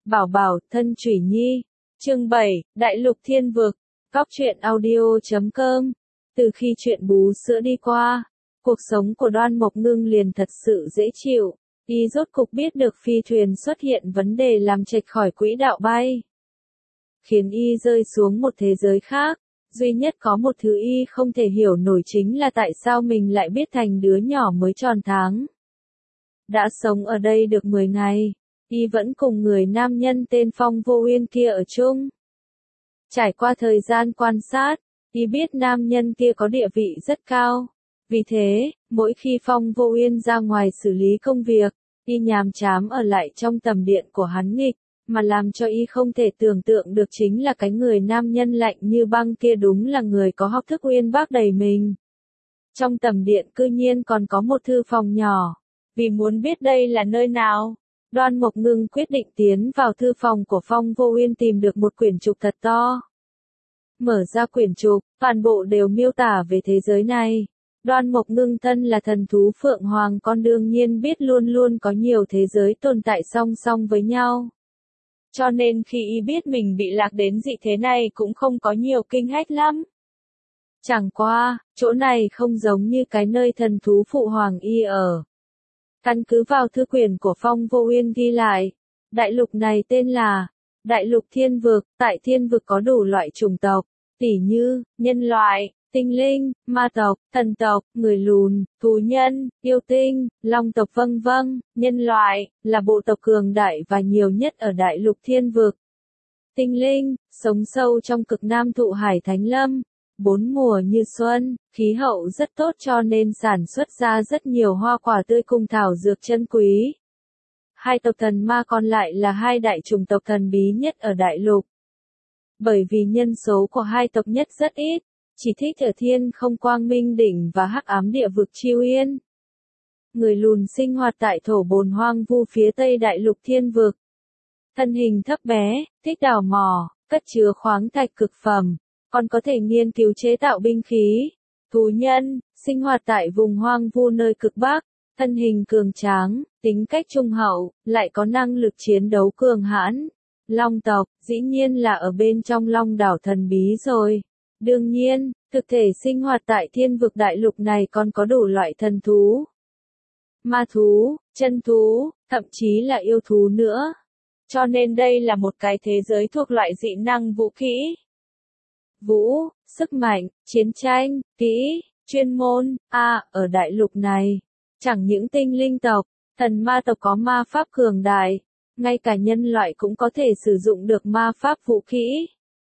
Bảo Bảo, thân Chủy Nhi. Chương 7, Đại lục thiên vực. Cóc truyện audio.com. Từ khi chuyện bú sữa đi qua, cuộc sống của Đoan Mộc Ngưng liền thật sự dễ chịu. Y rốt cục biết được phi thuyền xuất hiện vấn đề làm chệch khỏi quỹ đạo bay, khiến y rơi xuống một thế giới khác. Duy nhất có một thứ y không thể hiểu nổi chính là tại sao mình lại biết thành đứa nhỏ mới tròn tháng. Đã sống ở đây được 10 ngày, y vẫn cùng người nam nhân tên Phong Vô Uyên kia ở chung. Trải qua thời gian quan sát, y biết nam nhân kia có địa vị rất cao. Vì thế, mỗi khi Phong Vô Uyên ra ngoài xử lý công việc, y nhàm chán ở lại trong tầm điện của hắn nghịch. Mà làm cho y không thể tưởng tượng được chính là cái người nam nhân lạnh như băng kia đúng là người có học thức uyên bác đầy mình. Trong tầm điện cư nhiên còn có một thư phòng nhỏ. Vì muốn biết đây là nơi nào, Đoan Mộc Ngưng quyết định tiến vào thư phòng của Phong Vô Uyên tìm được một quyển trục thật to. Mở ra quyển trục, toàn bộ đều miêu tả về thế giới này. Đoan Mộc Ngưng thân là thần thú Phượng Hoàng con đương nhiên biết luôn luôn có nhiều thế giới tồn tại song song với nhau. Cho nên khi y biết mình bị lạc đến dị thế này cũng không có nhiều kinh hách lắm. Chẳng qua, chỗ này không giống như cái nơi thần thú Phụ Hoàng y ở. Căn cứ vào thư quyển của Phong Vô Uyên ghi lại, đại lục này tên là Đại lục thiên vực, tại thiên vực có đủ loại chủng tộc, tỉ như, nhân loại, tinh linh, ma tộc, thần tộc, người lùn, thú nhân, yêu tinh, long tộc vân vân. Nhân loại là bộ tộc cường đại và nhiều nhất ở đại lục thiên vực. Tinh linh sống sâu trong cực nam thụ hải thánh lâm, 4 mùa như xuân, khí hậu rất tốt cho nên sản xuất ra rất nhiều hoa quả tươi cùng thảo dược chân quý. Hai tộc thần ma còn lại là hai đại chủng tộc thần bí nhất ở đại lục. Bởi vì nhân số của hai tộc nhất rất ít, chỉ thích ở Thiên Không Quang Minh Đỉnh và Hắc Ám Địa vực Chiêu Yên. Người lùn sinh hoạt tại thổ bồn hoang vu phía tây đại lục thiên vực. Thân hình thấp bé, thích đào mỏ, cất chứa khoáng thạch cực phẩm, còn có thể nghiên cứu chế tạo binh khí. Thú nhân, sinh hoạt tại vùng hoang vu nơi cực bắc, thân hình cường tráng, tính cách trung hậu, lại có năng lực chiến đấu cường hãn. Long tộc, dĩ nhiên là ở bên trong Long đảo thần bí rồi. Đương nhiên, thực thể sinh hoạt tại thiên vực đại lục này còn có đủ loại thần thú, ma thú, chân thú, thậm chí là yêu thú nữa. Cho nên đây là một cái thế giới thuộc loại dị năng vũ kỹ. Vũ, sức mạnh, chiến tranh, kỹ, chuyên môn, ở đại lục này, chẳng những tinh linh tộc, thần ma tộc có ma pháp cường đại, ngay cả nhân loại cũng có thể sử dụng được ma pháp vũ kỹ.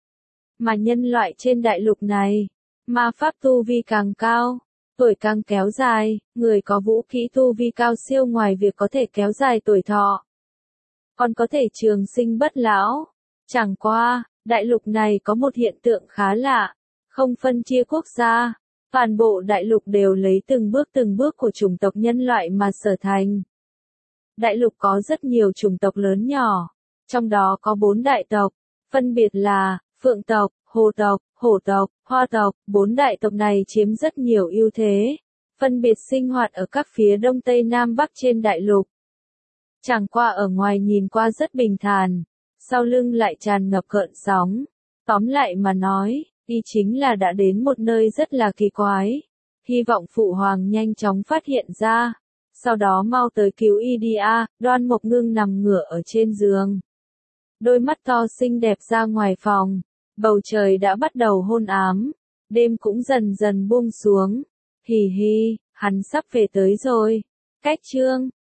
Mà nhân loại trên đại lục này, ma pháp tu vi càng cao, tuổi càng kéo dài, người có vũ khí tu vi cao siêu ngoài việc có thể kéo dài tuổi thọ, còn có thể trường sinh bất lão. Chẳng qua, đại lục này có một hiện tượng khá lạ, không phân chia quốc gia, toàn bộ đại lục đều lấy từng bước của chủng tộc nhân loại mà sở thành. Đại lục có rất nhiều chủng tộc lớn nhỏ, trong đó có 4 đại tộc, phân biệt là Phượng tộc, Hồ tộc, Hổ tộc, Hoa tộc. 4 đại tộc này chiếm rất nhiều ưu thế, phân biệt sinh hoạt ở các phía đông tây nam bắc trên đại lục. Chẳng qua ở ngoài nhìn qua rất bình thản, sau lưng lại tràn ngập gợn sóng. Tóm lại mà nói, y chính là đã đến một nơi rất là kỳ quái. Hy vọng Phụ Hoàng nhanh chóng phát hiện ra, sau đó mau tới cứu y đi a. Đoan Mộc Ngưng nằm ngửa ở trên giường, đôi mắt to xinh đẹp ra ngoài phòng. Bầu trời đã bắt đầu hôn ám, đêm cũng dần dần buông xuống. Hì hì, hắn sắp về tới rồi. Cách chương